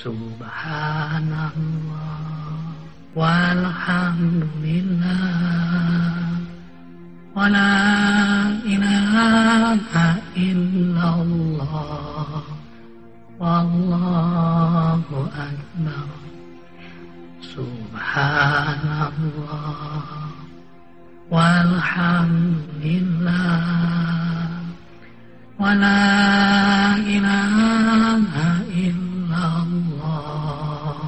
Subhanallah walhamdulillah wala ilaha illallah wallahu akbar. Subhanallah walhamdulillah wala ilaha illallah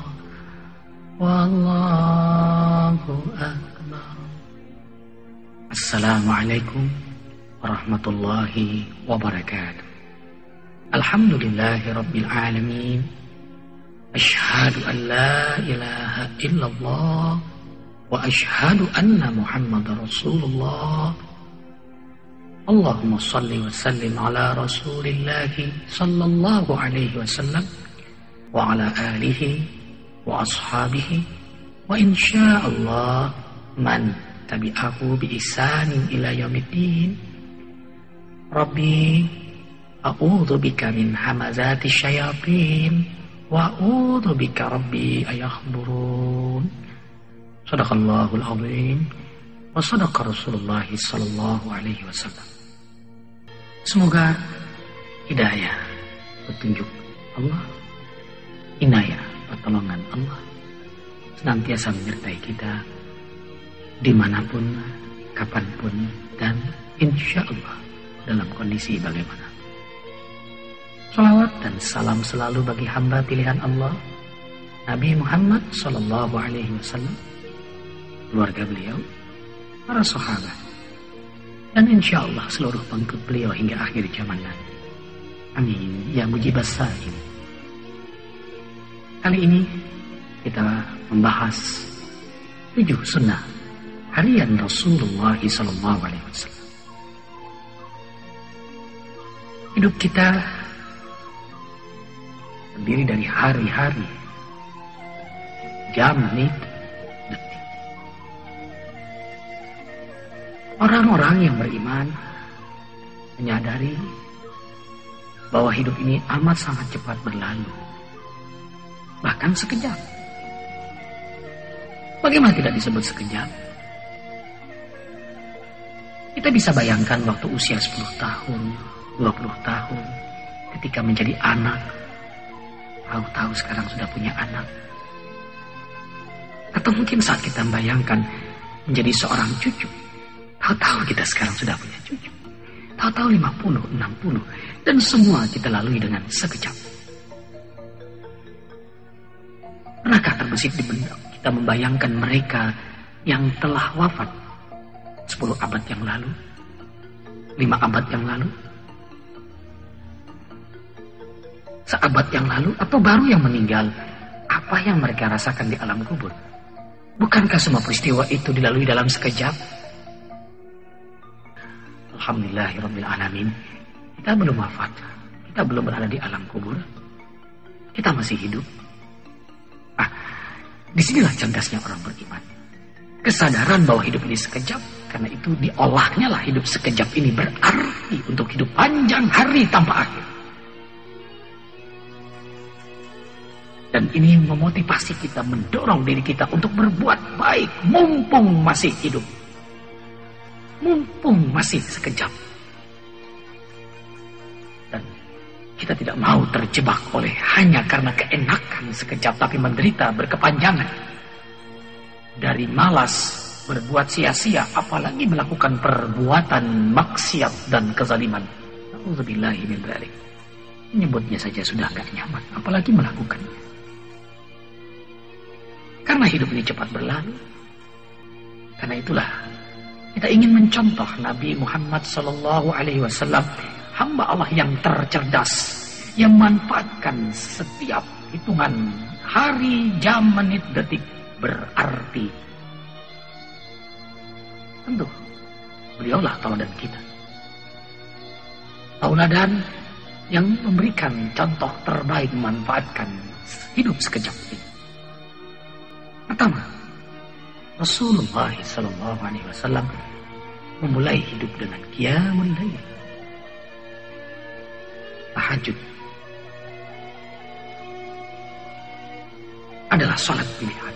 wallahu akbar. Assalamualaikum warahmatullahi wabarakatuh. Alhamdulillahi rabbil alamin. Asyhadu an la ilaha illallah wa asyhadu anna Muhammadar Rasulullah. Allahumma salli wa sallim ala Rasulillahi sallallahu alaihi wasallam wa ala alihi wa ashabihi wa insyaallah man tabi'ahu bi ihsanin ila yaumiddin. Rabbi a'udzu bika min hamazati syayatin wa a'udzu bika rabbi ayahdurun. Shadaqallahul azim wa shadaqa Rasulullah sallallahu alaihi wasallam. Semoga hidayah, petunjuk Allah, inayah, pertolongan Allah senantiasa menyertai kita dimanapun, kapanpun, dan insya Allah dalam kondisi bagaimana. Salawat dan salam selalu bagi hamba pilihan Allah, Nabi Muhammad sallallahu alaihi wasallam, keluarga beliau, para sahabat, dan insya Allah seluruh pengikut beliau hingga akhir zaman nanti. Amin ya mujibas salim. Kali ini kita membahas 7 sunnah harian Rasulullah sallallahu alaihi wasallam. Hidup kita terdiri dari hari-hari, jam, menit, detik. Orang-orang yang beriman menyadari bahwa hidup ini amat sangat cepat berlalu, bahkan sekejap. Bagaimana tidak disebut sekejap? Kita bisa bayangkan waktu usia 10 tahun, 20 tahun, ketika menjadi anak, tahu-tahu sekarang sudah punya anak. Atau mungkin saat kita membayangkan menjadi seorang cucu, tahu-tahu kita sekarang sudah punya cucu. Tahu-tahu 50, 60, dan semua kita lalui dengan sekejap. Pernahkah terbesit di benak kita membayangkan mereka yang telah wafat 10 abad yang lalu, 5 abad yang lalu, seabad yang lalu, atau baru yang meninggal? Apa yang mereka rasakan di alam kubur? Bukankah semua peristiwa itu dilalui dalam sekejap? Alhamdulillahirabbil alamin. Kita belum wafat, kita belum berada di alam kubur, kita masih hidup. Disinilah cerdasnya orang beriman. Kesadaran bahwa hidup ini sekejap, karena itu diolahnya lah hidup sekejap ini berarti untuk hidup panjang hari tanpa akhir. Dan ini memotivasi kita, mendorong diri kita untuk berbuat baik mumpung masih hidup, mumpung masih sekejap. Dan kita tidak mau terjebak oleh hanya karena keenakan sekejap, tapi menderita berkepanjangan. Dari malas berbuat sia-sia, apalagi melakukan perbuatan maksiat dan kezaliman. Nauzubillahi min dzalik. Menyebutnya saja sudah gak nyaman, apalagi melakukannya. Karena hidup ini cepat berlalu. Karena itulah kita ingin mencontoh Nabi Muhammad sallallahu alaihi wasallam, hamba Allah yang tercerdas, yang memanfaatkan setiap hitungan hari, jam, menit, detik berarti. Tentu beliaulah tauladan kita, tauladan yang memberikan contoh terbaik memanfaatkan hidup sekejap ini. Pertama, Rasulullah SAW memulai hidup dengan qiyamul lail, tahajud. adalah salat pilihan.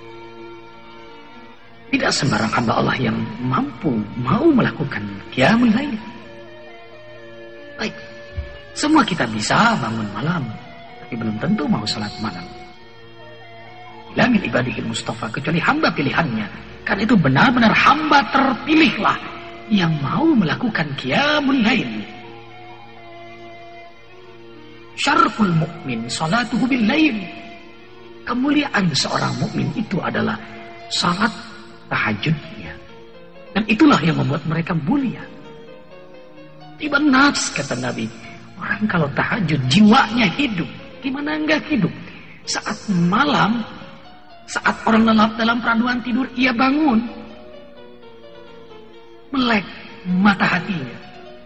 Tidak sembarang hamba Allah yang mau melakukan qiyamul lail. Baik, semua kita bisa bangun malam, tapi belum tentu mau salat malam. La min ibadihil mustafa, kecuali hamba pilihannya. Karena itu benar-benar hamba terpilihlah yang mau melakukan qiyamul lail. Syarful mukmin salatuhu bil lail. Kemuliaan seorang mukmin itu adalah salat tahajudnya. Dan itulah yang membuat mereka mulia. Tiba nafs, kata Nabi, orang kalau tahajud jiwanya hidup. Gimana enggak hidup? Saat malam, saat orang lelap dalam peraduan tidur, ia bangun, melek mata hatinya.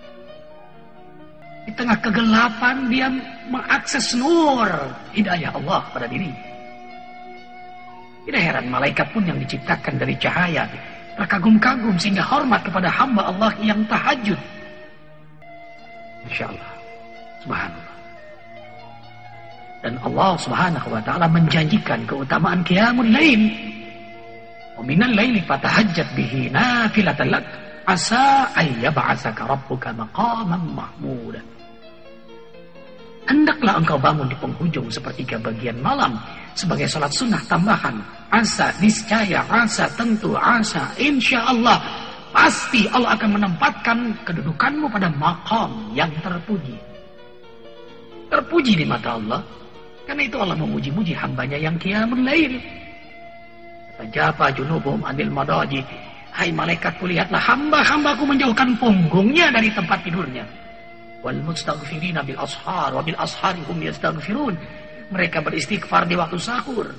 Di tengah kegelapan dia mengakses nur hidayah Allah pada diri. Tidak heran malaikat pun yang diciptakan dari cahaya terkagum-kagum sehingga hormat kepada hamba Allah yang tahajud. Insya Allah, subhanallah. Dan Allah subhanahu wa ta'ala menjanjikan keutamaan qiyamul lail. Wa minal laili fatahajjat bihi nafilatan lak asa ay yab'atsaka rabbuka maqaman mahmuda. Hendaklah engkau bangun di penghujung sepertiga bagian malam sebagai salat sunnah tambahan. Asa, niscaya, asa, tentu, asa, insya Allah, pasti Allah akan menempatkan kedudukanmu pada maqam yang terpuji. Terpuji di mata Allah. Karena itu Allah memuji-muji hambanya yang qiyamul lail. Tajapa junubuhum anil madaji. Hai malaikatku, lihatlah hamba-hambaku menjauhkan punggungnya dari tempat tidurnya. Wal mustaghfirina bil ashar wa bil ashari hum yastaghfirun. Mereka beristighfar di waktu sahur.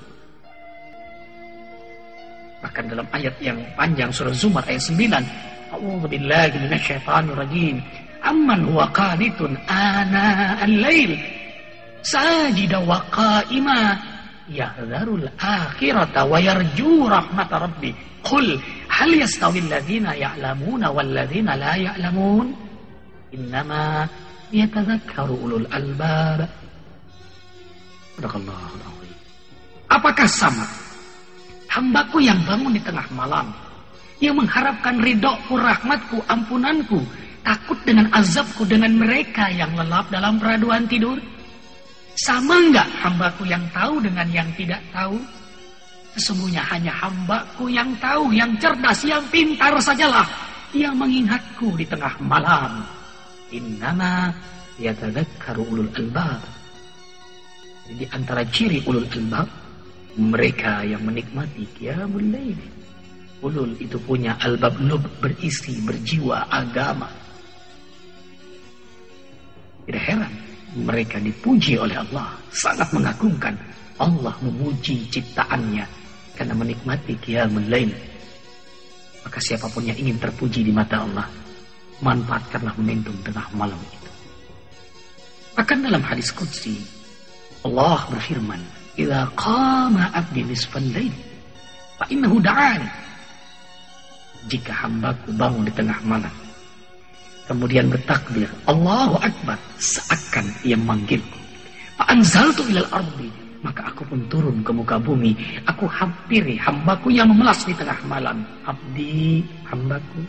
Bahkan dalam ayat yang panjang surah Zumar ayat 9, a'udzu billahi minasyaitonir rajim. Amman huwa qanitun ana al-lail sajida wa qa'ima yahdharul akhirata wa yarju rahmat rabbi. Qul hal yastawi alladhina ya'lamuna wal ladzina la ya'lamun? Innama yatadzakkaru ulul albab. Sadaqallahul azim. Apakah sama hambaku yang bangun di tengah malam, yang mengharapkan ridhoku, rahmatku, ampunanku, takut dengan azabku dengan mereka yang lelap dalam peraduan tidur? Sama enggak hambaku yang tahu dengan yang tidak tahu? Sesungguhnya hanya hambaku yang tahu, yang cerdas, yang pintar sajalah yang mengingatku di tengah malam. Innama yatadzakkaru ulul albab. Jadi antara ciri ulul albab, mereka yang menikmati qiyamul lail. Ulul itu punya albab lub, berisi, berjiwa agama. Tidak heran mereka dipuji oleh Allah, sangat mengagumkan. Allah memuji ciptaannya karena menikmati qiyamul lail. Maka siapapun yang ingin terpuji di mata Allah, manfaatkanlah momentum tengah malam itu. Bahkan dalam hadis qudsi Allah berfirman, "Idza qama 'abdi nisfal lail fa innahu da'ani." Jika hambaku bangun di tengah malam kemudian bertakbir Allahu Akbar, seakan ia memanggilku. Fa anzaltu ilal ardi, maka aku pun turun ke muka bumi. Aku hampiri hambaku yang memelas di tengah malam. Abdi, hambaku.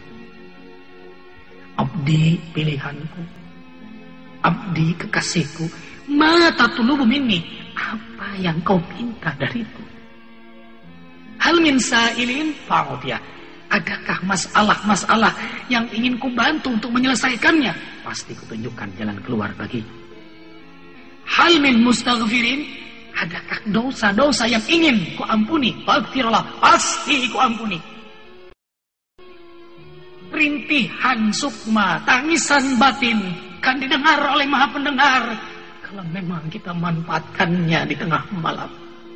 Abdi, pilihanku. Abdi, kekasihku. Ma tatlubu minni, apa yang kau pinta dariku? Hal min sa'ilin fa'udiyah. Adakah masalah-masalah yang ingin ku bantu untuk menyelesaikannya? Pasti kutunjukkan jalan keluar bagi. Hal min mustaghfirin, adakah dosa-dosa yang ingin ku ampuni? Faghfirullah, pasti ku ampuni. Rintihan sukma, tangisan batin kan didengar oleh Maha Pendengar kalau memang kita manfaatkannya di tengah malam.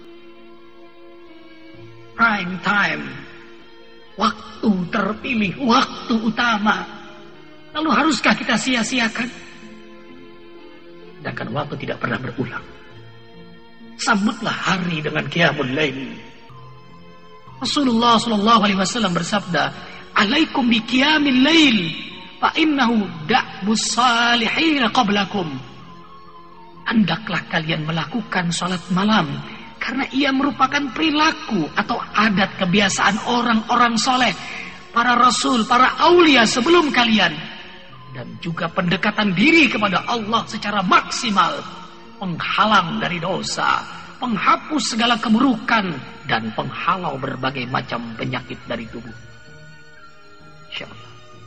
Prime time, waktu terpilih, waktu utama. Lalu haruskah kita sia-siakan? Sedangkan waktu tidak pernah berulang. Sambutlah hari dengan qiyamul lail. Rasulullah SAW bersabda, "Alaikum bi qiyamil lail, fa innahu da'bus salihin qablakum." Hendaklah kalian melakukan salat malam, Karena ia merupakan perilaku atau adat kebiasaan orang-orang soleh, para rasul, para aulia sebelum kalian. Dan juga pendekatan diri kepada Allah secara maksimal, penghalang dari dosa, penghapus segala keburukan, dan penghalau berbagai macam penyakit dari tubuh. Insya Allah.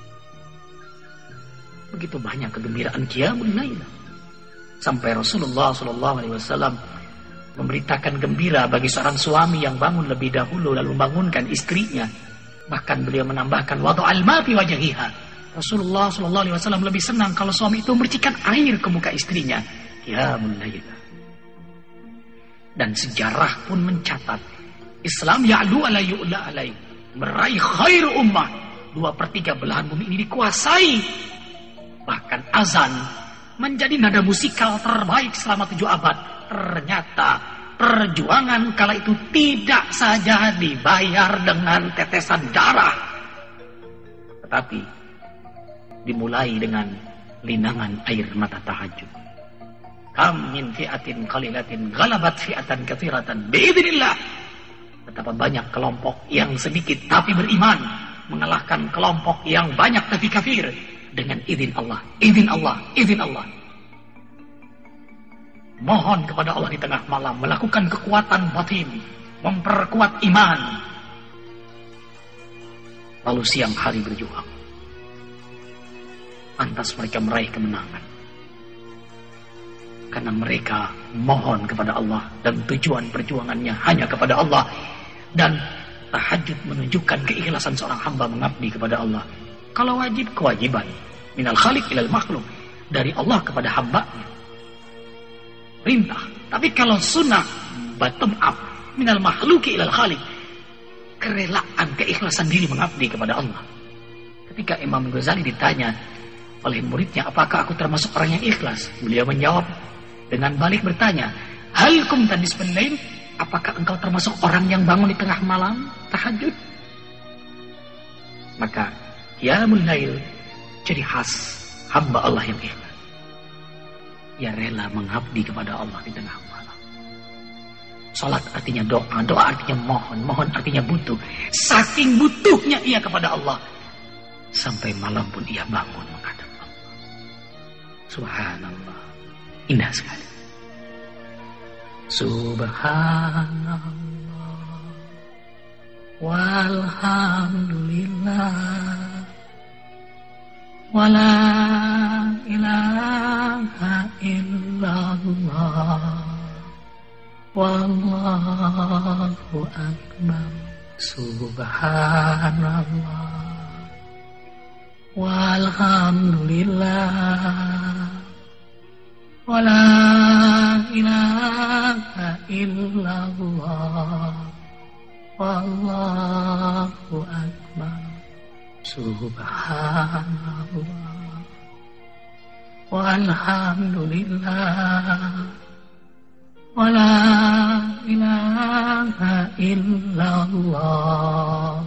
Begitu banyak kegembiraan Qiyamul Lail. Sampai Rasulullah SAW memberitakan gembira bagi seorang suami yang bangun lebih dahulu lalu membangunkan istrinya. Bahkan beliau menambahkan wada'al ma fi wajhiha. Rasulullah SAW lebih senang kalau suami itu memercikan air ke muka istrinya. Qiyamul Lail. Dan sejarah pun mencatat Islam ya'lu ala yu'la alai, meraih khair ummah. 2/3 belahan bumi ini dikuasai. Bahkan azan menjadi nada musikal terbaik selama 7 abad. Ternyata perjuangan kala itu tidak saja dibayar dengan tetesan darah, tetapi dimulai dengan linangan air mata tahajud. Kam min fi'atin qalilatin ghalabat fi'atan katsiratan biidznillah. Betapa banyak kelompok yang sedikit tapi beriman mengalahkan kelompok yang banyak tapi kafir dengan izin Allah, izin Allah, izin Allah. Mohon kepada Allah di tengah malam, melakukan kekuatan batin, memperkuat iman. Lalu siang hari berjuang. Pantas mereka meraih kemenangan. Karena mereka mohon kepada Allah dan tujuan perjuangannya hanya kepada Allah. Dan tahajud menunjukkan keikhlasan seorang hamba mengabdi kepada Allah. Kalau wajib, kewajiban. Minal khaliq ilal makhluk. Dari Allah kepada hambanya. Perintah. Tapi kalau sunnah, bottom up. Minal makhluki ilal khaliq. Kerelaan, keikhlasan diri mengabdi kepada Allah. Ketika Imam Ghazali ditanya oleh muridnya, apakah aku termasuk orang yang ikhlas? Beliau menjawab dengan balik bertanya, hal kum tadis penlain, apakah engkau termasuk orang yang bangun di tengah malam tahajud? Maka Qiyamul Lail jadi khas hamba Allah yang ikhlas. Ia rela mengabdi kepada Allah di tengah malam. Salat artinya doa, doa artinya mohon, mohon artinya butuh. Saking butuhnya ia kepada Allah, sampai malam pun ia bangun menghadap Allah. Subhanallah, indah sekali. Subhanallah walhamdulillah wala ilaha illallah wallahu akbar. Subhanallah walhamdulillah wala ilaha illallah wallahu akbar. Subhanallah walhamdulillah wala ilaha illallah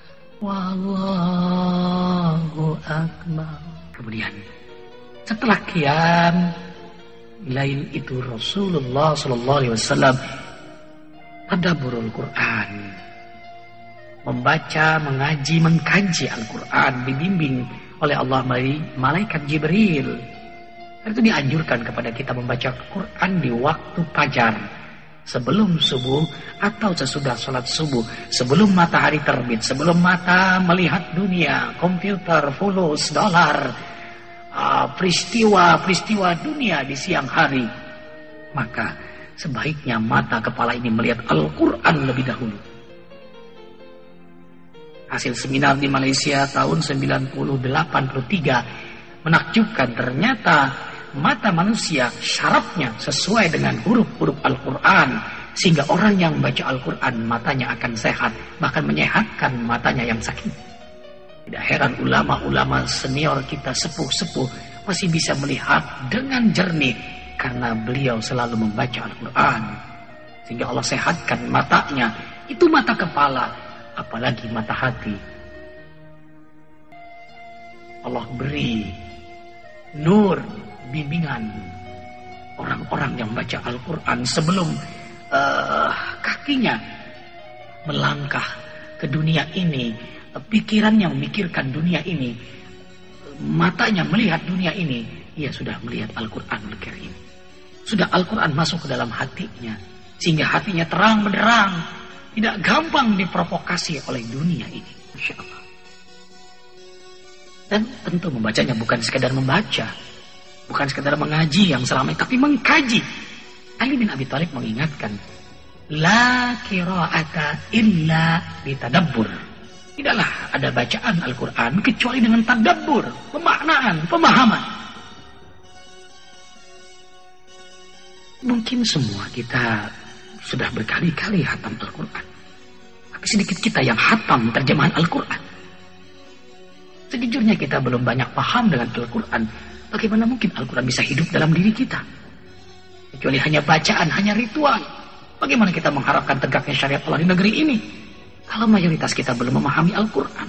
wallahu akbar. Kemudian setelah qiyam Lail itu Rasulullah SAW tadabburul Quran, membaca, mengaji, mengkaji Al-Quran, dibimbing oleh Allah melalui malaikat Jibril. Itu dianjurkan kepada kita membaca Quran di waktu fajar, sebelum subuh atau sesudah sholat subuh, sebelum matahari terbit, sebelum mata melihat dunia, komputer, fulus, dolar, peristiwa dunia di siang hari. Maka sebaiknya mata kepala ini melihat Al-Quran lebih dahulu. Hasil seminar di Malaysia tahun 1983 menakjubkan. Ternyata mata manusia syarafnya sesuai dengan huruf-huruf Al-Quran, sehingga orang yang membaca Al-Quran matanya akan sehat, bahkan menyehatkan matanya yang sakit. Tidak heran ulama-ulama senior kita, sepuh-sepuh, masih bisa melihat dengan jernih karena beliau selalu membaca Al-Quran, sehingga Allah sehatkan matanya. Itu mata kepala, apalagi mata hati. Allah beri nur, bimbingan orang-orang yang baca Al-Quran sebelum kakinya melangkah ke dunia ini, pikirannya memikirkan dunia ini, matanya melihat dunia ini, ia sudah melihat Al-Quranul Karim. Sudah Al-Quran masuk ke dalam hatinya, sehingga hatinya terang benderang, tidak gampang diprovokasi oleh dunia ini. Masya Allah. Dan tentu membacanya bukan sekadar membaca, bukan sekadar mengaji yang selama ini, tapi mengkaji. Ali bin Abi Thalib mengingatkan, la qira'ata illa bitadabbur. Tidaklah ada bacaan Al-Quran kecuali dengan tadabbur, pemaknaan, pemahaman. Mungkin semua kita sudah berkali-kali hatam Al-Quran, tapi sedikit kita yang hatam terjemahan Al-Quran. Sejujurnya kita belum banyak paham dengan Al-Quran. Bagaimana mungkin Al-Quran bisa hidup dalam diri kita? Kecuali hanya bacaan, hanya ritual. Bagaimana kita mengharapkan tegaknya syariat Allah di negeri ini kalau mayoritas kita belum memahami Al-Quran?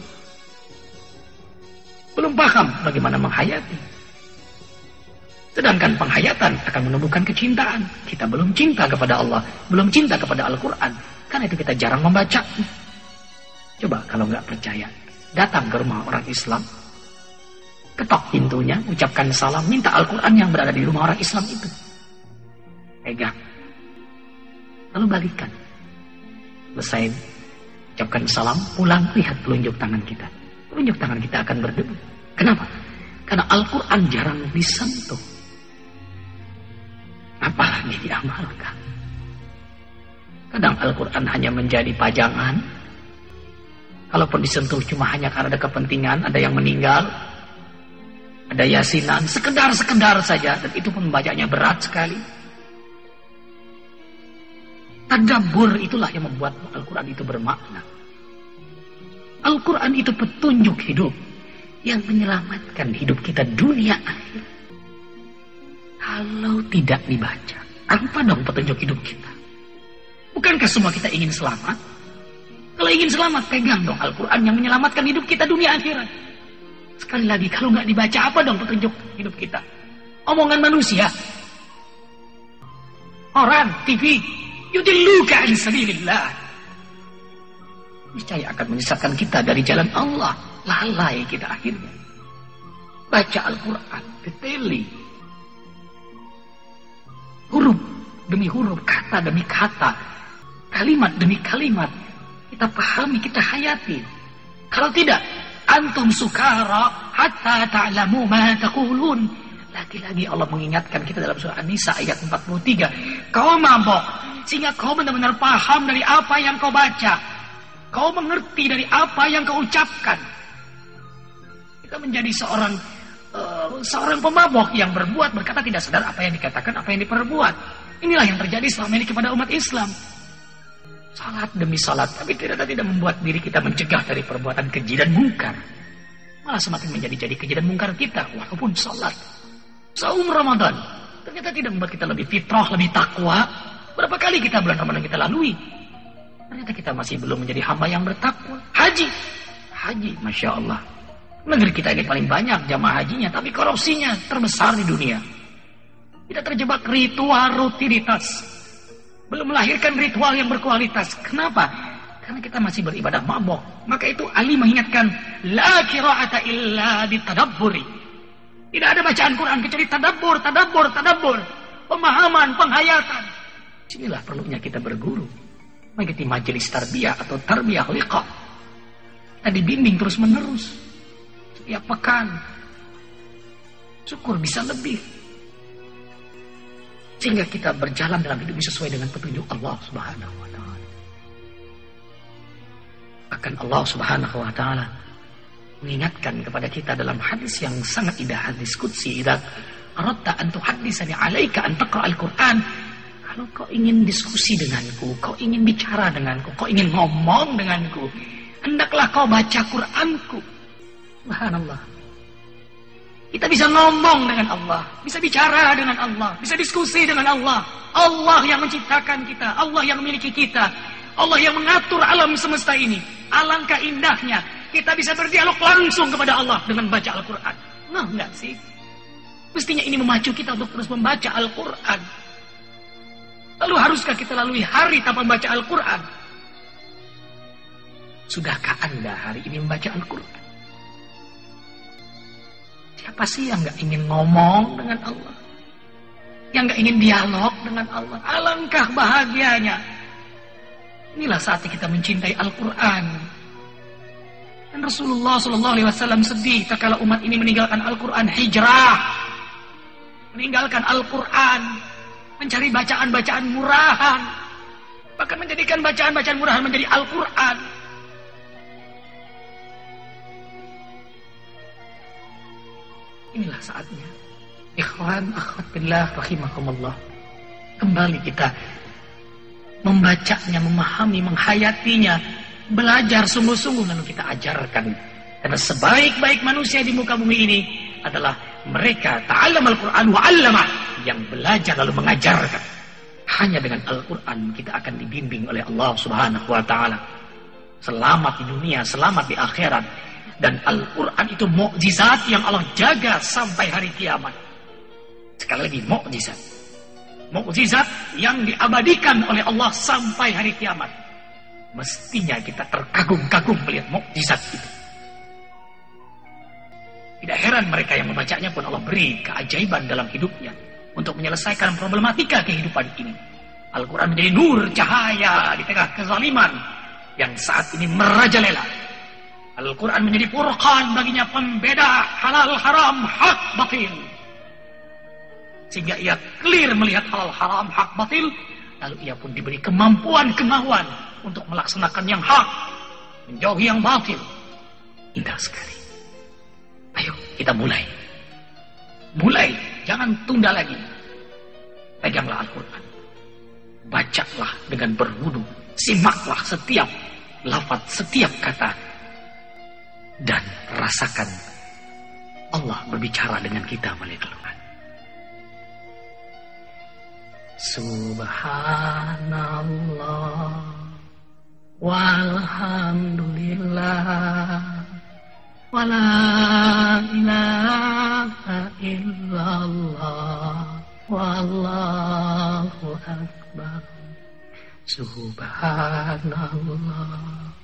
Belum paham bagaimana menghayati. Sedangkan penghayatan akan menumbuhkan kecintaan. Kita belum cinta kepada Allah, belum cinta kepada Al-Quran. Karena itu kita jarang membaca. Coba kalau nggak percaya, datang ke rumah orang Islam, ketok pintunya, ucapkan salam, minta Al-Quran yang berada di rumah orang Islam itu. Pegang. Lalu balikan. Selesai ucapkan salam, pulang, lihat telunjuk tangan kita. Telunjuk tangan kita akan berdebu. Kenapa? Karena Al-Quran jarang disentuh. Apalagi diamalkan. Kadang Al-Quran hanya menjadi pajangan. Kalaupun disentuh cuma hanya karena ada kepentingan, ada yang meninggal, ada yasinan, sekedar saja, dan itu pun bacanya berat sekali. Tadabbur itulah yang membuat Al-Quran itu bermakna. Al-Quran itu petunjuk hidup yang menyelamatkan hidup kita dunia akhir. Kalau tidak dibaca, apa dong petunjuk hidup kita? Bukankah semua kita ingin selamat? Kalau ingin selamat, pegang dong Al-Quran yang menyelamatkan hidup kita dunia akhirat. Sekali lagi, kalau nggak dibaca, apa dong petunjuk hidup kita? Omongan manusia, orang, TV, yudilluka an sabilillah, niscaya akan menyesatkan kita dari jalan Allah. Lalai kita akhirnya. Baca Al-Quran, deteli, huruf demi huruf, kata demi kata, kalimat demi kalimat, kita pahami, kita hayati. Kalau tidak, antum sukara hatta ta'lamu ma taqulun. Lagi-lagi Allah mengingatkan kita dalam surah An-Nisa ayat 43. Kau mabok sehingga kau benar-benar paham dari apa yang kau baca. Kau mengerti dari apa yang kau ucapkan. Kita menjadi seorang pemabok yang berkata tidak sadar apa yang dikatakan, apa yang diperbuat. Inilah yang terjadi selama ini kepada umat Islam. Salat demi salat, tapi ternyata tidak membuat diri kita mencegah dari perbuatan keji dan mungkar. Malah semakin menjadi keji dan mungkar kita, walaupun salat. Saum Ramadan, ternyata tidak membuat kita lebih fitrah, lebih takwa. Berapa kali kita bulan Ramadan kita lalui, ternyata kita masih belum menjadi hamba yang bertakwa. Haji, Masya Allah. Negeri kita ini paling banyak jamaah hajinya, tapi korupsinya terbesar di dunia. Kita terjebak ritual rutinitas. Belum melahirkan ritual yang berkualitas. Kenapa? Karena kita masih beribadah mabok. Maka itu Ali mengingatkan, la qira'ata illa bitadabburi. Tidak ada bacaan Quran kecuali tadabbur. Pemahaman, penghayatan. Inilah perlunya kita berguru. Mengikuti majelis tarbiyah atau tarbiyah liqa. Kita dibimbing terus menerus. Setiap pekan. Syukur bisa lebih. Sehingga kita berjalan dalam hidup sesuai dengan petunjuk Allah Subhanahu wa ta'ala. Akan Allah Subhanahu wa ta'ala mengingatkan kepada kita dalam hadis yang sangat indah, hadis qudsi, idza aradta an tuhaddisani 'alaika an taqra al-Qur'an. Kalau kau ingin diskusi denganku, kau ingin bicara denganku, kau ingin ngomong denganku, hendaklah kau baca Qur'anku. Subhanallah. Kita bisa ngomong dengan Allah, bisa bicara dengan Allah, bisa diskusi dengan Allah. Allah yang menciptakan kita, Allah yang memiliki kita, Allah yang mengatur alam semesta ini. Alangkah indahnya kita bisa berdialog langsung kepada Allah dengan baca Al-Quran. Nah, enggak sih? Mestinya ini memacu kita untuk terus membaca Al-Quran. Lalu haruskah kita lalui hari tanpa membaca Al-Quran? Sudahkah Anda hari ini membaca Al-Quran? Siapa sih yang gak ingin ngomong dengan Allah? Yang gak ingin dialog dengan Allah? Alangkah bahagianya. Inilah saatnya kita mencintai Al-Quran. Dan Rasulullah SAW sedih tatkala umat ini meninggalkan Al-Quran, hijrah, meninggalkan Al-Quran, mencari bacaan-bacaan murahan, bahkan menjadikan bacaan-bacaan murahan menjadi Al-Quran. Inilah saatnya, ikhwan akhwat billah rahimakumullah, kembali kita membacanya, memahami, menghayatinya, belajar sungguh-sungguh, lalu kita ajarkan. Karena sebaik-baik manusia di muka bumi ini adalah mereka ta'allama al-Quran wa 'allama, yang belajar lalu mengajarkan. Hanya dengan Al-Quran kita akan dibimbing oleh Allah Subhanahu wa taala. Selamat di dunia, selamat di akhirat. Dan Al-Quran itu mukjizat yang Allah jaga sampai hari kiamat. Sekali lagi, mukjizat. Mukjizat yang diabadikan oleh Allah sampai hari kiamat. Mestinya kita terkagum-kagum melihat mukjizat itu. Tidak heran mereka yang membacanya pun Allah beri keajaiban dalam hidupnya untuk menyelesaikan problematika kehidupan ini. Al-Quran menjadi nur, cahaya di tengah kezaliman yang saat ini merajalela. Al-Quran menjadi furqan baginya, pembeda halal haram, hak batil. Sehingga ia clear melihat halal haram, hak batil. Lalu ia pun diberi kemampuan, kemauan untuk melaksanakan yang hak, menjauhi yang batil. Indah sekali. Ayo kita mulai. Mulai, jangan tunda lagi. Peganglah Al-Quran. Bacalah dengan berwudu. Simaklah setiap lafaz, setiap kata. Dan rasakan Allah berbicara dengan kita melalui Al-Quran. Subhanallah walhamdulillah wala ilaha illallah wallahu akbar. Subhanallah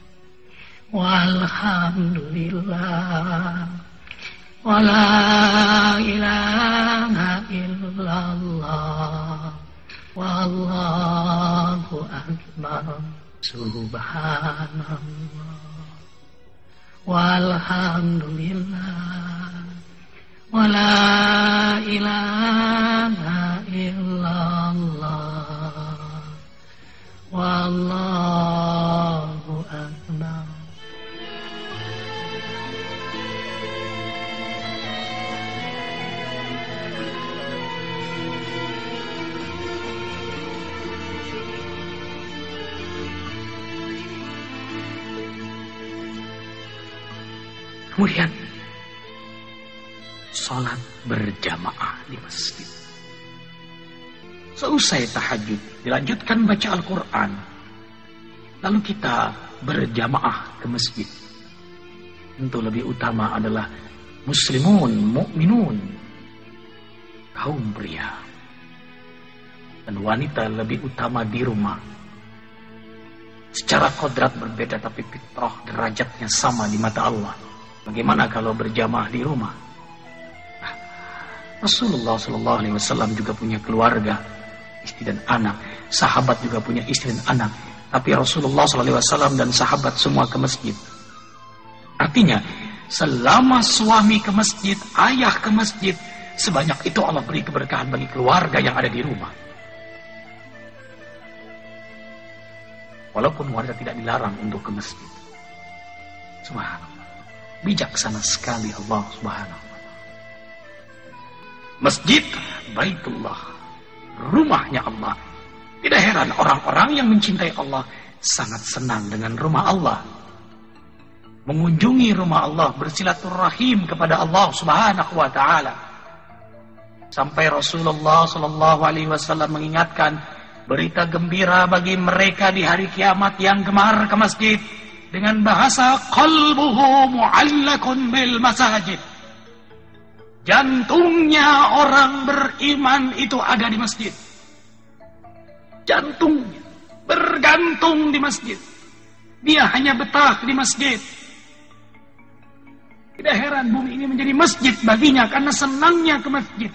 walhamdulillah wala ilaha illallah wallahu akbar. Subhanallah walhamdulillah wala ilaha illallah wallahu akbar. Kemudian sholat berjamaah di masjid. Seusai tahajud dilanjutkan baca Al-Quran, lalu kita berjamaah ke masjid. Tentu lebih utama adalah muslimun, mukminun, kaum pria, dan wanita lebih utama di rumah. Secara kodrat berbeda, tapi fitrah derajatnya sama di mata Allah. Bagaimana kalau berjamaah di rumah? Rasulullah SAW juga punya keluarga, istri dan anak. Sahabat juga punya istri dan anak. Tapi Rasulullah SAW dan sahabat semua ke masjid. Artinya, selama suami ke masjid, ayah ke masjid, sebanyak itu Allah beri keberkahan bagi keluarga yang ada di rumah. Walaupun wanita tidak dilarang untuk ke masjid. Subhanallah. Bijaksana sekali Allah Subhanahu wa ta'ala. Masjid Baitullah, rumahnya Allah. Tidak heran orang-orang yang mencintai Allah sangat senang dengan rumah Allah. Mengunjungi rumah Allah, bersilaturahim kepada Allah Subhanahu wa ta'ala. Sampai Rasulullah SAW mengingatkan, berita gembira bagi mereka di hari kiamat yang gemar ke masjid. Dengan bahasa qalbuhu mu'allakun bil masajid. Jantungnya orang beriman itu ada di masjid. Jantungnya bergantung di masjid. Dia hanya betah di masjid. Tidak heran bumi ini menjadi masjid baginya karena senangnya ke masjid.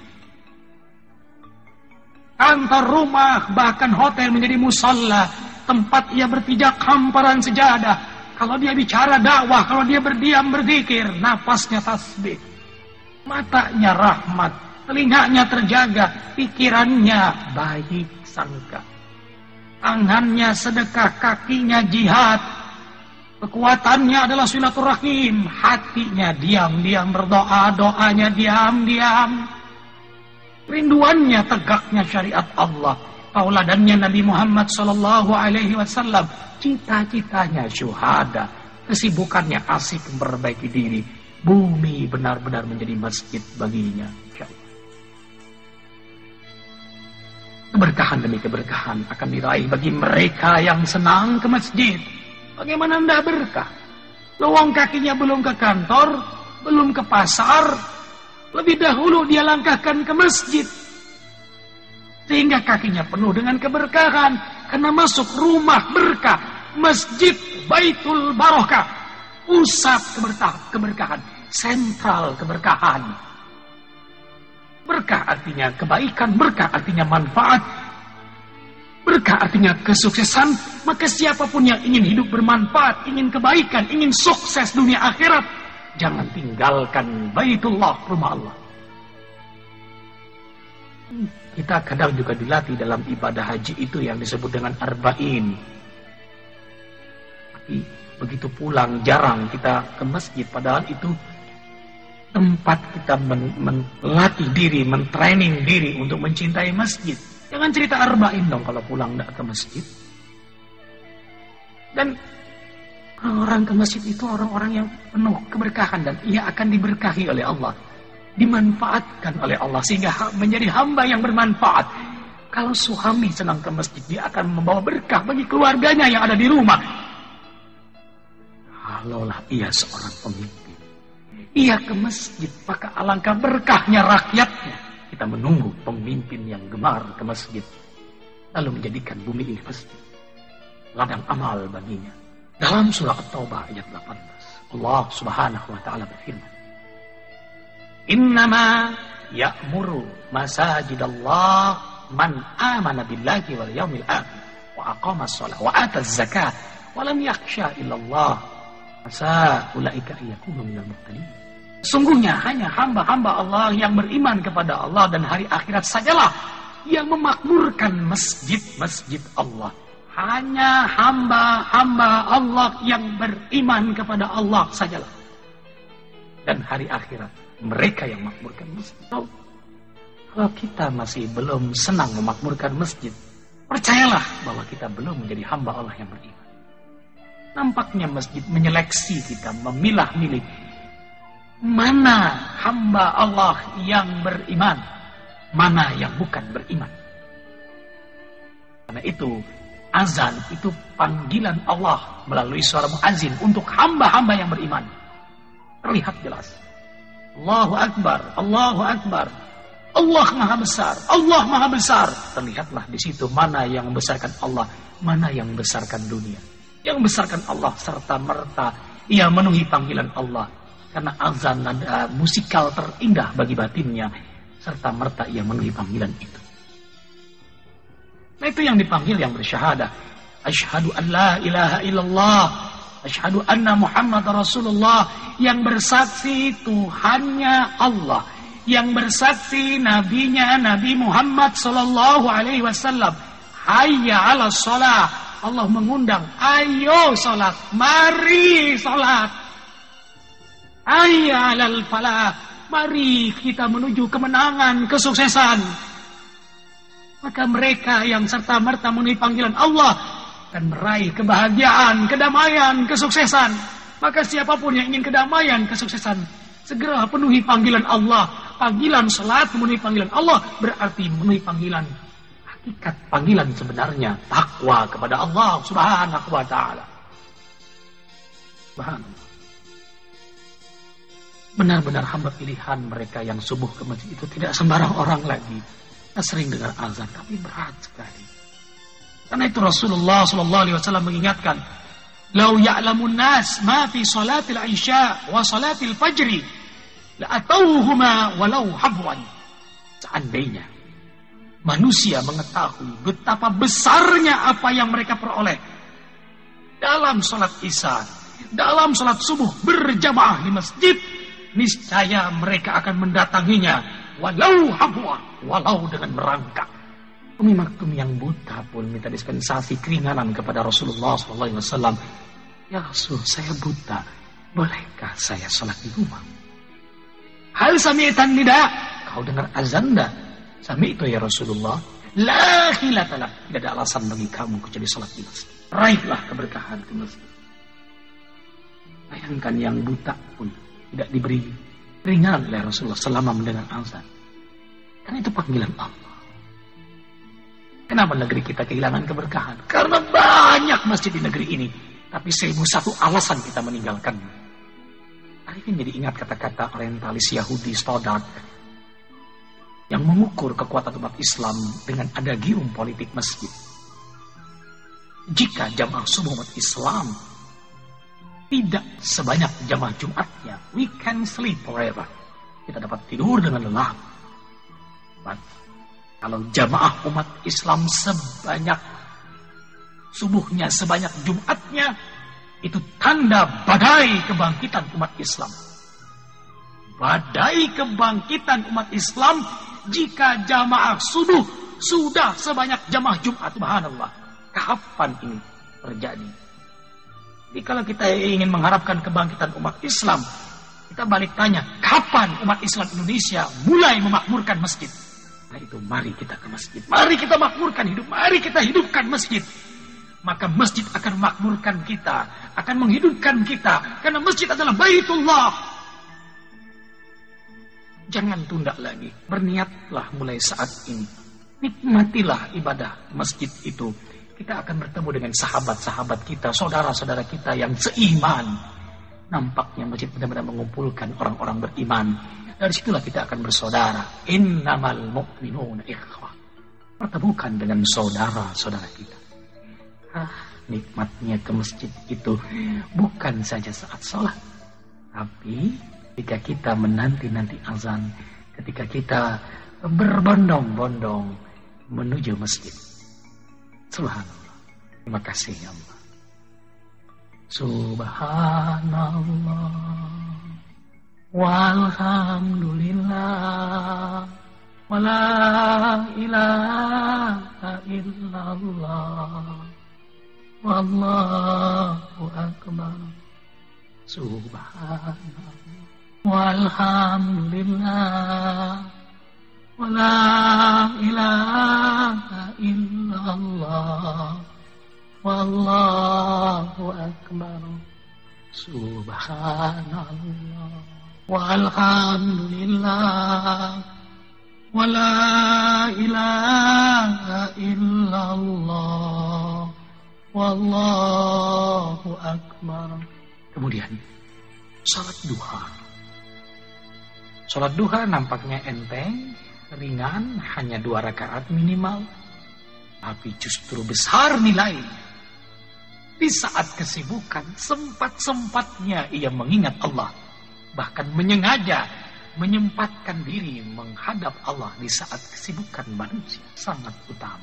Kantor, rumah, bahkan hotel menjadi musalla, tempat ia berpijak hamparan sejadah. Kalau dia bicara dakwah, kalau dia berdiam berzikir, napasnya tasbih. Matanya rahmat, telinganya terjaga, pikirannya baik sangka. Tangannya sedekah, kakinya jihad. Kekuatannya adalah silaturahim, hatinya diam-diam berdoa, doanya diam-diam. Rinduannya tegaknya syariat Allah, tauladannya Nabi Muhammad SAW, cita-citanya syuhada, kesibukannya asik memperbaiki diri. Bumi benar-benar menjadi masjid baginya. Keberkahan demi keberkahan akan diraih bagi mereka yang senang ke masjid. Bagaimana anda berkah? Lowong kakinya belum ke kantor, belum ke pasar, lebih dahulu dia langkahkan ke masjid. Sehingga kakinya penuh dengan keberkahan. Karena masuk rumah berkah. Masjid Baitul Barokah. Pusat keberkahan. Sentral keberkahan. Berkah artinya kebaikan. Berkah artinya manfaat. Berkah artinya kesuksesan. Maka siapapun yang ingin hidup bermanfaat, ingin kebaikan, ingin sukses dunia akhirat, jangan tinggalkan Baitullah, rumah Allah. Kita kadang juga dilatih dalam ibadah haji itu yang disebut dengan arba'in. Tapi begitu pulang jarang kita ke masjid. Padahal itu tempat kita melatih diri, mentraining diri untuk mencintai masjid. Jangan cerita arba'in dong kalau pulang tidak ke masjid. Dan orang-orang ke masjid itu orang-orang yang penuh keberkahan. Dan ia akan diberkahi oleh Allah. Dimanfaatkan oleh Allah. Sehingga menjadi hamba yang bermanfaat. Kalau suami senang ke masjid, dia akan membawa berkah bagi keluarganya yang ada di rumah. Kalaulah ia seorang pemimpin, ia ke masjid, maka alangkah berkahnya rakyatnya. Kita menunggu pemimpin yang gemar ke masjid, lalu menjadikan bumi ini masjid, ladang amal baginya. Dalam surah At-Taubah ayat 18, Allah Subhanahu wa taala berfirman, "Innama ya'muru masajidallah man amana billahi wal yaumil akhir wa aqamas shalah wa ataz zakat wa lam yakhsha illallah asa ulaika yakunu minal muhtadin." Sungguhnya hanya hamba-hamba Allah yang beriman kepada Allah dan hari akhirat sajalah yang memakmurkan masjid-masjid Allah. Hanya hamba-hamba Allah yang beriman kepada Allah sajalah. Dan hari akhirat mereka yang memakmurkan masjid. Kalau kita masih belum senang memakmurkan masjid, percayalah bahwa kita belum menjadi hamba Allah yang beriman. Nampaknya masjid menyeleksi kita, memilah-milih mana hamba Allah yang beriman, mana yang bukan beriman. Karena itu azan itu panggilan Allah melalui suara muazin untuk hamba-hamba yang beriman. Terlihat jelas. Allahu Akbar, Allahu Akbar. Allah Maha Besar, Allah Maha Besar. Terlihatlah di situ mana yang membesarkan Allah, mana yang membesarkan dunia. Yang membesarkan Allah serta merta ia memenuhi panggilan Allah. Karena azan ada musikal terindah bagi batinnya, serta merta ia memenuhi panggilan itu. Nah itu yang dipanggil yang bersyahadah. Asyhadu an la ilaha illallah, asyhadu anna Muhammad Rasulullah. Yang bersaksi Tuhannya Allah, yang bersaksi nabinya Nabi Muhammad sallallahu alaihi wasallam. Hayya 'alas shalah. Allah mengundang, ayo salat, mari salat. Hayya 'alal falah. Mari kita menuju kemenangan, kesuksesan. Maka mereka yang serta-merta memenuhi panggilan Allah dan meraih kebahagiaan, kedamaian, kesuksesan. Maka siapapun yang ingin kedamaian, kesuksesan, segera penuhi panggilan Allah. Panggilan salat memenuhi panggilan Allah berarti memenuhi panggilan hakikat, panggilan sebenarnya takwa kepada Allah Subhanahu wa taala. Subhanallah. Benar-benar hamba pilihan mereka yang subuh ke masjid itu tidak sembarang orang lagi. Kita sering dengar azan, tapi berat sekali. Karena itu Rasulullah SAW mengingatkan, "Lau ya'lamun nas ma fi salatil isya wa salatil fajri, la atauhuma walau habwan." Seandainya manusia mengetahui betapa besarnya apa yang mereka peroleh dalam salat isya, dalam salat subuh berjamaah di masjid, niscaya mereka akan mendatanginya walau habwan, walau dengan merangkak. Umi Maktum yang buta pun minta dispensasi keringanan kepada Rasulullah SAW. "Ya Rasul, saya buta. Bolehkah saya sholat di rumah?" "Hal sami'tan nida?" "Kau dengar azan dah?" "Sami'tu ya Rasulullah." "La khilatalah." Tidak ada alasan bagi kamu kecuali sholat di masjid. Raihlah keberkahan di masjid. Bayangkan yang buta pun tidak diberi keringanan oleh Rasulullah selama mendengar azan. Karena itu panggilan Allah. Kenapa negeri kita kehilangan keberkahan? Karena banyak masjid di negeri ini. Tapi 1001 alasan kita meninggalkannya. Hari ini jadi ingat kata-kata orientalis Yahudi Stoddard yang mengukur kekuatan umat Islam dengan adagium politik masjid. Jika jamaah subuh umat Islam tidak sebanyak jamaah Jumatnya, we can sleep forever. Kita dapat tidur dengan lelap. Kalau jamaah umat Islam sebanyak subuhnya, sebanyak Jumatnya, itu tanda badai kebangkitan umat Islam. Badai kebangkitan umat Islam jika jamaah subuh sudah sebanyak jamaah Jumat. Subhanallah. Kapan ini terjadi? Jadi kalau kita ingin mengharapkan kebangkitan umat Islam, kita balik tanya, kapan umat Islam Indonesia mulai memakmurkan masjid? Nah itu, mari kita ke masjid. Mari kita makmurkan hidup. Mari kita hidupkan masjid. Maka masjid akan memakmurkan kita, akan menghidupkan kita. Karena masjid adalah Baitullah. Jangan tunda lagi. Berniatlah mulai saat ini. Nikmatilah ibadah masjid itu. Kita akan bertemu dengan sahabat-sahabat kita, saudara-saudara kita yang seiman. Nampaknya masjid benar-benar mengumpulkan orang-orang beriman. Dari situlah kita akan bersaudara. Innamal mu'minuna ikhwah. Pertemukan dengan saudara-saudara kita. Nikmatnya ke masjid itu bukan saja saat sholat, tapi ketika kita menanti-nanti azan, ketika kita berbondong-bondong menuju masjid. Subhanallah. Terima kasih ya Allah. Subhanallah. Walhamdulillah, wala ilaha illallah, wallahu akbar. Subhanallah, walhamdulillah, wala ilaha illallah, wallahu akbar. Subhanallah, walhamdulillah, wala ilaha illallah, wallahu akbar. Kemudian salat duha. Salat duha nampaknya enteng, ringan, hanya 2 rakaat minimal, tapi justru besar nilai. Di saat kesibukan, sempat-sempatnya ia mengingat Allah. Bahkan menyengaja menyempatkan diri menghadap Allah di saat kesibukan manusia sangat utama.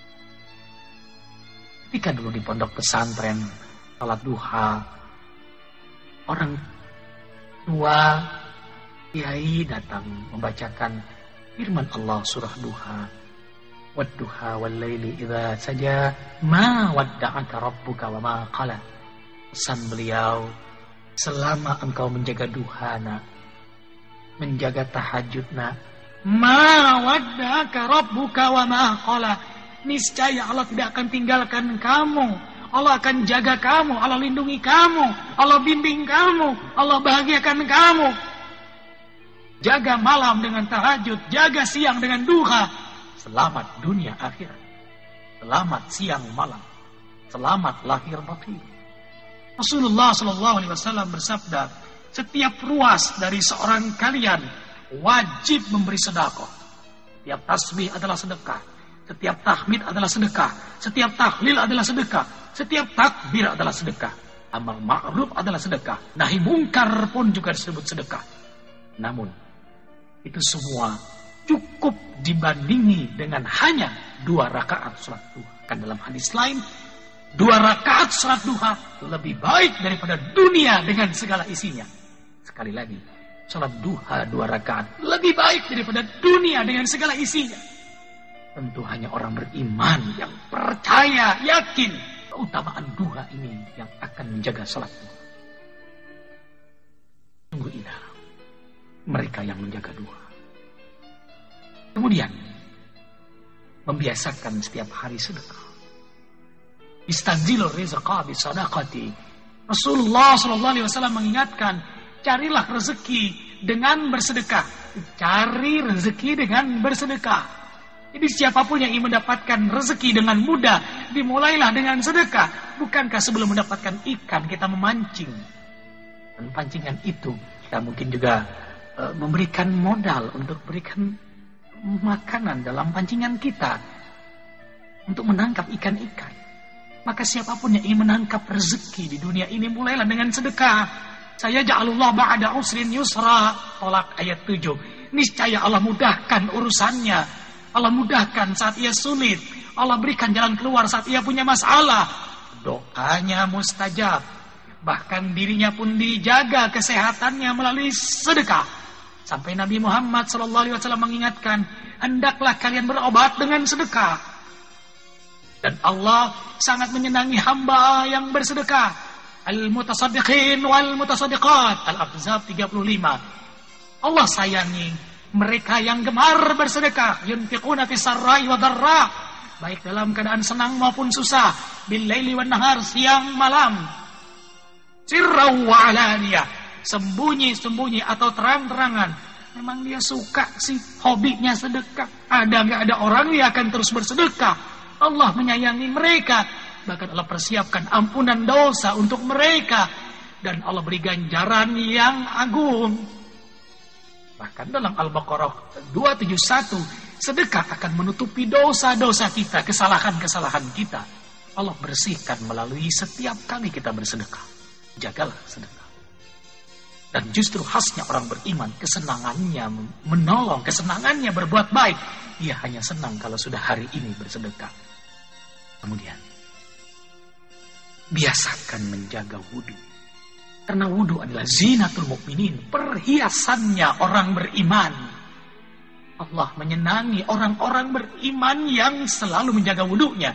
Ketika dulu di pondok pesantren, salat duha, orang tua, kiai datang membacakan firman Allah surah duha. Wadduha wal laili idza saja ma wadda'aka rabbuka wa ma qala. Pesan beliau, selama engkau menjaga duhana, menjaga tahajudna, ma wadda'aka rabbuka wa ma qala. Niscaya Allah tidak akan tinggalkan kamu. Allah akan jaga kamu, Allah lindungi kamu, Allah bimbing kamu, Allah bahagiakan kamu. Jaga malam dengan tahajud, jaga siang dengan duha. Selamat dunia akhirat. Selamat siang malam. Selamat lahir batin. Rasulullah SAW bersabda, setiap ruas dari seorang kalian wajib memberi sedekah. Setiap tasbih adalah sedekah. Setiap tahmid adalah sedekah. Setiap tahlil adalah sedekah. Setiap takbir adalah sedekah. Amal ma'ruf adalah sedekah. Nahi mungkar pun juga disebut sedekah. Namun, itu semua cukup dibandingi dengan hanya 2 rakaat salat duha. Kan dalam hadis lain, 2 rakaat salat duha lebih baik daripada dunia dengan segala isinya. Sekali lagi, salat duha 2 rakaat lebih baik daripada dunia dengan segala isinya. Tentu hanya orang beriman yang percaya, yakin keutamaan duha ini yang akan menjaga salat duha. Tunggu indah mereka yang menjaga duha. Kemudian membiasakan setiap hari sedekah. Istanzilur rizqa bisadaqati. Rasulullah SAW mengingatkan, carilah rezeki dengan bersedekah. Cari rezeki dengan bersedekah. Jadi siapapun yang ingin mendapatkan rezeki dengan mudah, dimulailah dengan sedekah. Bukankah sebelum mendapatkan ikan kita memancing? Dan pancingan itu kita mungkin juga memberikan modal untuk berikan makanan dalam pancingan kita untuk menangkap ikan-ikan. Maka siapapun yang ingin menangkap rezeki di dunia ini, mulailah dengan sedekah. Saya ja'alullah ba'da usrin yusra. Tolak ayat 7. Niscaya Allah mudahkan urusannya. Allah mudahkan saat ia sulit. Allah berikan jalan keluar saat ia punya masalah. Doanya mustajab. Bahkan dirinya pun dijaga kesehatannya melalui sedekah. Sampai Nabi Muhammad SAW mengingatkan, hendaklah kalian berobat dengan sedekah. Dan Allah sangat menyenangi hamba yang bersedekah. Al-mutasaddiqin wal-mutasaddiqat. Al-Ahzab 35. Allah sayangi mereka yang gemar bersedekah, yunfiquna fis sarra'i wa dharra, baik dalam keadaan senang maupun susah, bil laili wan nahar, siang malam, sirra wa alaniyah, sembunyi-sembunyi atau terang-terangan. Memang dia suka sih, hobinya sedekah. Ada enggak ada orang yang akan terus bersedekah. Allah menyayangi mereka, bahkan Allah persiapkan ampunan dosa untuk mereka, dan Allah beri ganjaran yang agung. Bahkan dalam Al-Baqarah 271, sedekah akan menutupi dosa-dosa kita, kesalahan-kesalahan kita. Allah bersihkan melalui setiap kali kita bersedekah. Jagalah sedekah. Dan justru khasnya orang beriman, kesenangannya menolong, kesenangannya berbuat baik. Dia hanya senang kalau sudah hari ini bersedekah. Kemudian, biasakan menjaga wudhu. Karena wudhu adalah zinatul mukminin, perhiasannya orang beriman. Allah menyenangi orang-orang beriman yang selalu menjaga wudhunya.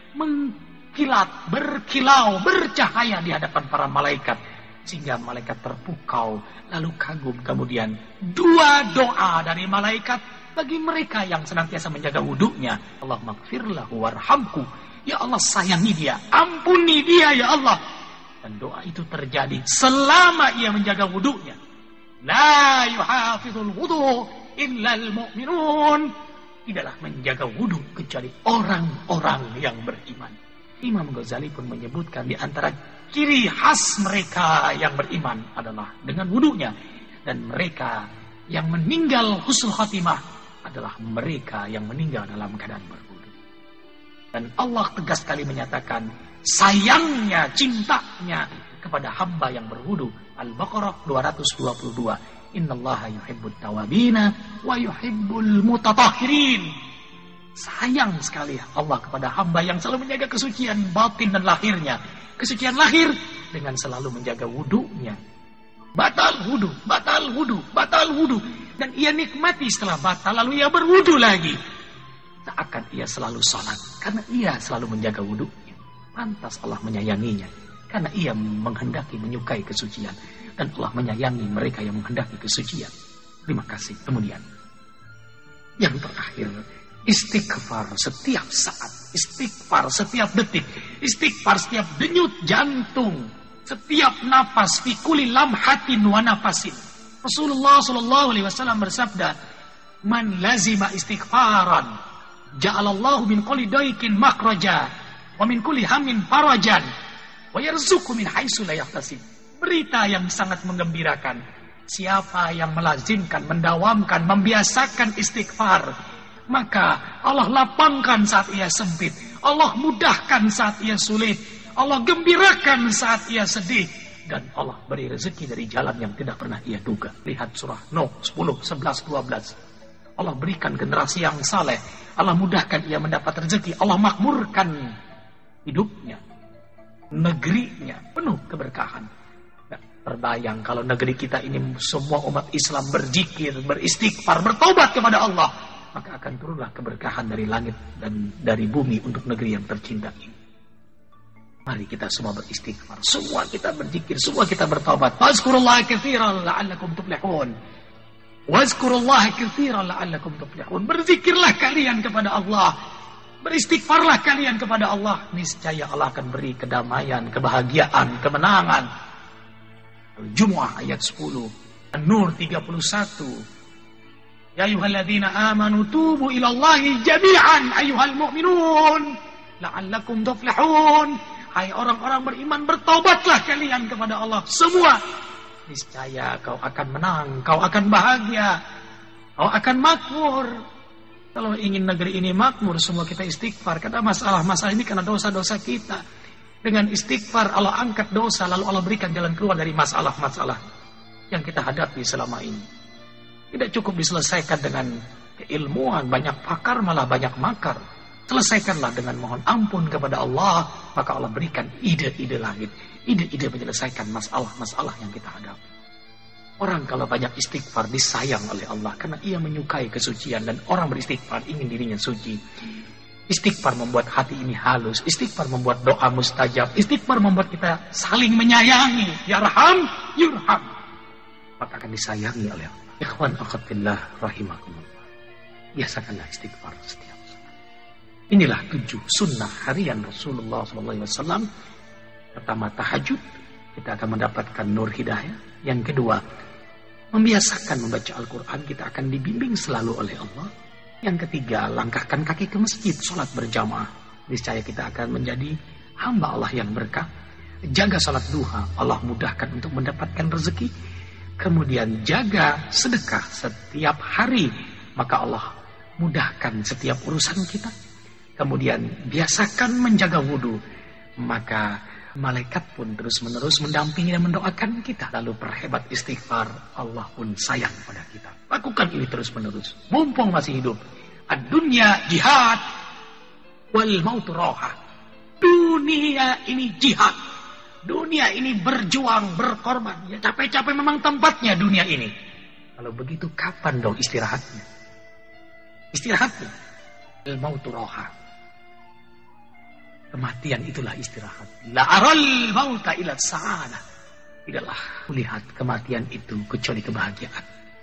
Mengkilat, berkilau, bercahaya di hadapan para malaikat. Sehingga malaikat terpukau, lalu kagum. Kemudian 2 doa dari malaikat bagi mereka yang senantiasa menjaga wudhunya. Allah maghfirlahu warhamku. Ya Allah, sayangi dia, ampuni dia ya Allah. Dan doa itu terjadi selama ia menjaga wudhunya. La yuhafizul wudhu illal mu'minun. Tidaklah menjaga wudhu kecuali orang-orang yang beriman. Imam Ghazali pun menyebutkan di antara ciri khas mereka yang beriman adalah dengan wudhunya. Dan mereka yang meninggal husnul khatimah adalah mereka yang meninggal dalam keadaan berwudhu. Dan Allah tegas sekali menyatakan sayangnya, cintanya kepada hamba yang berwudu. Al-Baqarah 222. Innallaha yuhibbut tawabina wa yuhibbul mutatahhirin. Sayang sekali Allah kepada hamba yang selalu menjaga kesucian batin dan lahirnya. Kesucian lahir dengan selalu menjaga wudunya. Batal wudu, batal wudu, batal wudu. Dan ia nikmati setelah batal, lalu ia berwudu lagi. Seakan ia selalu salat, karena ia selalu menjaga wudunya. Pantas Allah menyayanginya, karena ia menghendaki menyukai kesucian. Dan Allah menyayangi mereka yang menghendaki kesucian. Terima kasih. Kemudian, yang terakhir, istighfar setiap saat, istighfar setiap detik, istighfar setiap denyut jantung, setiap napas, fi kulli lamhatin wa nafasin. Rasulullah SAW bersabda, man lazima istighfaran, ja'alallahu min kulli daikin makhraja, wa min kulli hammin farajan, wa yarzuqhu min haitsu la yahtasib. Berita yang sangat menggembirakan. Siapa yang melazimkan, mendawamkan, membiasakan istighfar, maka Allah lapangkan saat ia sempit. Allah mudahkan saat ia sulit. Allah gembirakan saat ia sedih. Dan Allah beri rezeki dari jalan yang tidak pernah ia duga. Lihat surah Nuh 10, 11, 12. Allah berikan generasi yang saleh. Allah mudahkan ia mendapat rezeki. Allah makmurkan hidupnya. Negerinya penuh keberkahan. Nah, terbayang kalau negeri kita ini semua umat Islam berzikir, beristighfar, bertobat kepada Allah, maka akan turunlah keberkahan dari langit dan dari bumi untuk negeri yang tercinta ini. Mari kita semua beristighfar, semua kita berzikir, semua kita bertobat. Wazkurullaha katsiran la'allakum tuflihun. Wazkurullaha katsiran la'allakum tuflihun. Berzikirlah kalian kepada Allah. Beristighfarlah kalian kepada Allah. Niscaya Allah akan beri kedamaian, kebahagiaan, kemenangan. Al-Jumu'ah ayat 10. An-Nur 31. Ya ayyuhalladzina amanu tubu ilallahi jami'an ayyuhal mu'minun la'allakum tuflihun. Hai orang-orang beriman, bertaubatlah kalian kepada Allah semua. Niscaya kau akan menang, kau akan bahagia, kau akan makmur. Kalau ingin negeri ini makmur, semua kita istighfar. Karena masalah-masalah ini karena dosa-dosa kita. Dengan istighfar Allah angkat dosa, lalu Allah berikan jalan keluar dari masalah-masalah yang kita hadapi selama ini. Tidak cukup diselesaikan dengan keilmuan, banyak pakar malah banyak makar. Selesaikanlah dengan mohon ampun kepada Allah, maka Allah berikan ide-ide langit, ide-ide menyelesaikan masalah-masalah yang kita hadapi. Orang kalau banyak istighfar disayang oleh Allah karena ia menyukai kesucian, dan orang beristighfar ingin dirinya suci. Istighfar membuat hati ini halus, istighfar membuat doa mustajab, istighfar membuat kita saling menyayangi. Yarham, yurham. Maka akan disayangi oleh Allah. Ikhwan akhwatillah rahimakumullah. Biasakanlah istighfar setiap. Inilah 7 sunnah harian Rasulullah SAW. Pertama, tahajud. Kita akan mendapatkan nur hidayah. Yang kedua, membiasakan membaca Al-Quran. Kita akan dibimbing selalu oleh Allah. Yang ketiga, langkahkan kaki ke masjid, sholat berjamaah. Niscaya kita akan menjadi hamba Allah yang berkah. Jaga sholat duha, Allah mudahkan untuk mendapatkan rezeki. Kemudian jaga sedekah setiap hari, maka Allah mudahkan setiap urusan kita. Kemudian biasakan menjaga wudhu, maka malaikat pun terus-menerus mendampingi dan mendoakan kita. Lalu perhebat istighfar, Allah pun sayang pada kita. Lakukan ini terus-menerus, mumpung masih hidup. Ad-dunya jihad, wal mautu roha. Dunia ini jihad, dunia ini berjuang, berkorban. Ya, capek-capek memang tempatnya dunia ini. Kalau begitu kapan dong istirahatnya? Istirahatnya, al mautu roha. Kematian itulah istirahat. La aral mauta ila sa'adah. Tidaklah melihat kematian itu kecuali kebahagiaan.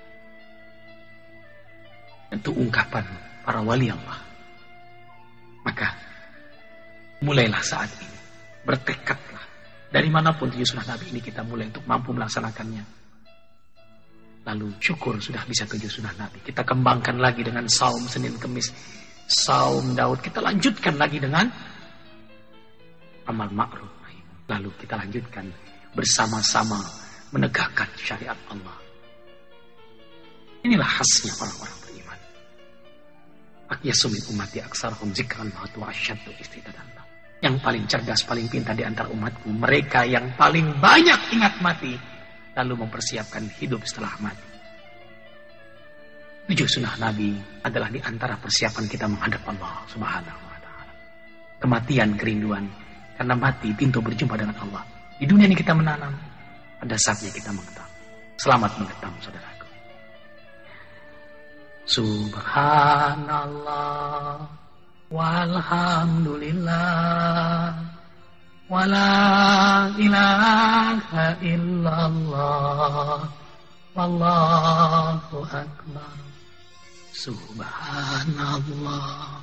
Itu ungkapan para wali Allah. Maka mulailah saat ini. Bertekadlah. Dari manapun 7 sunnah Nabi ini kita mulai untuk mampu melaksanakannya. Lalu syukur sudah bisa 7 sunnah Nabi. Kita kembangkan lagi dengan saum Senin Kemis, saum Daud. Kita lanjutkan lagi dengan amal ma'ruf. Lalu kita lanjutkan bersama-sama menegakkan syariat Allah. Inilah khasnya orang-orang beriman. Akyasumil ummati aksarhum zikran wa asyaddu istidadan. Yang paling cerdas, paling pintar di antara umatku, mereka yang paling banyak ingat mati, lalu mempersiapkan hidup setelah mati. 7 sunnah Nabi adalah di antara persiapan kita menghadap Allah Subhanahu wa ta'ala. Kematian, kerinduan. Karena mati, pintu berjumpa dengan Allah. Di dunia ini kita menanam, pada saatnya kita mengetam. Selamat mengetam, saudaraku. Subhanallah, walhamdulillah, wala ilaha illallah, wallahu akbar. Subhanallah,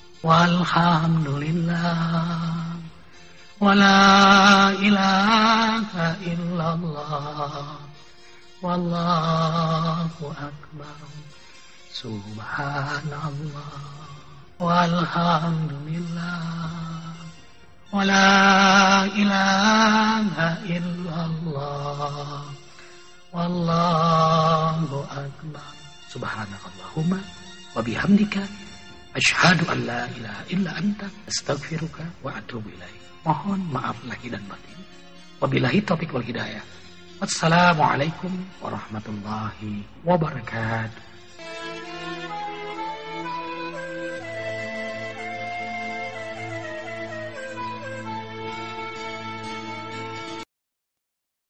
walhamdulillah, wala ilaha illallah, wallahu akbar. Subhanallah, walhamdulillah, wala ilaha illallah, wallahu akbar. Subhanakallahumma wa bihamdika Asyhadu an la ilaha illa anta astaghfiruka wa atubu ilaik. Mohon maaf lahir dan batin. Wabillahi taufiq wal hidayah. Wassalamualaikum warahmatullahi wabarakatuh.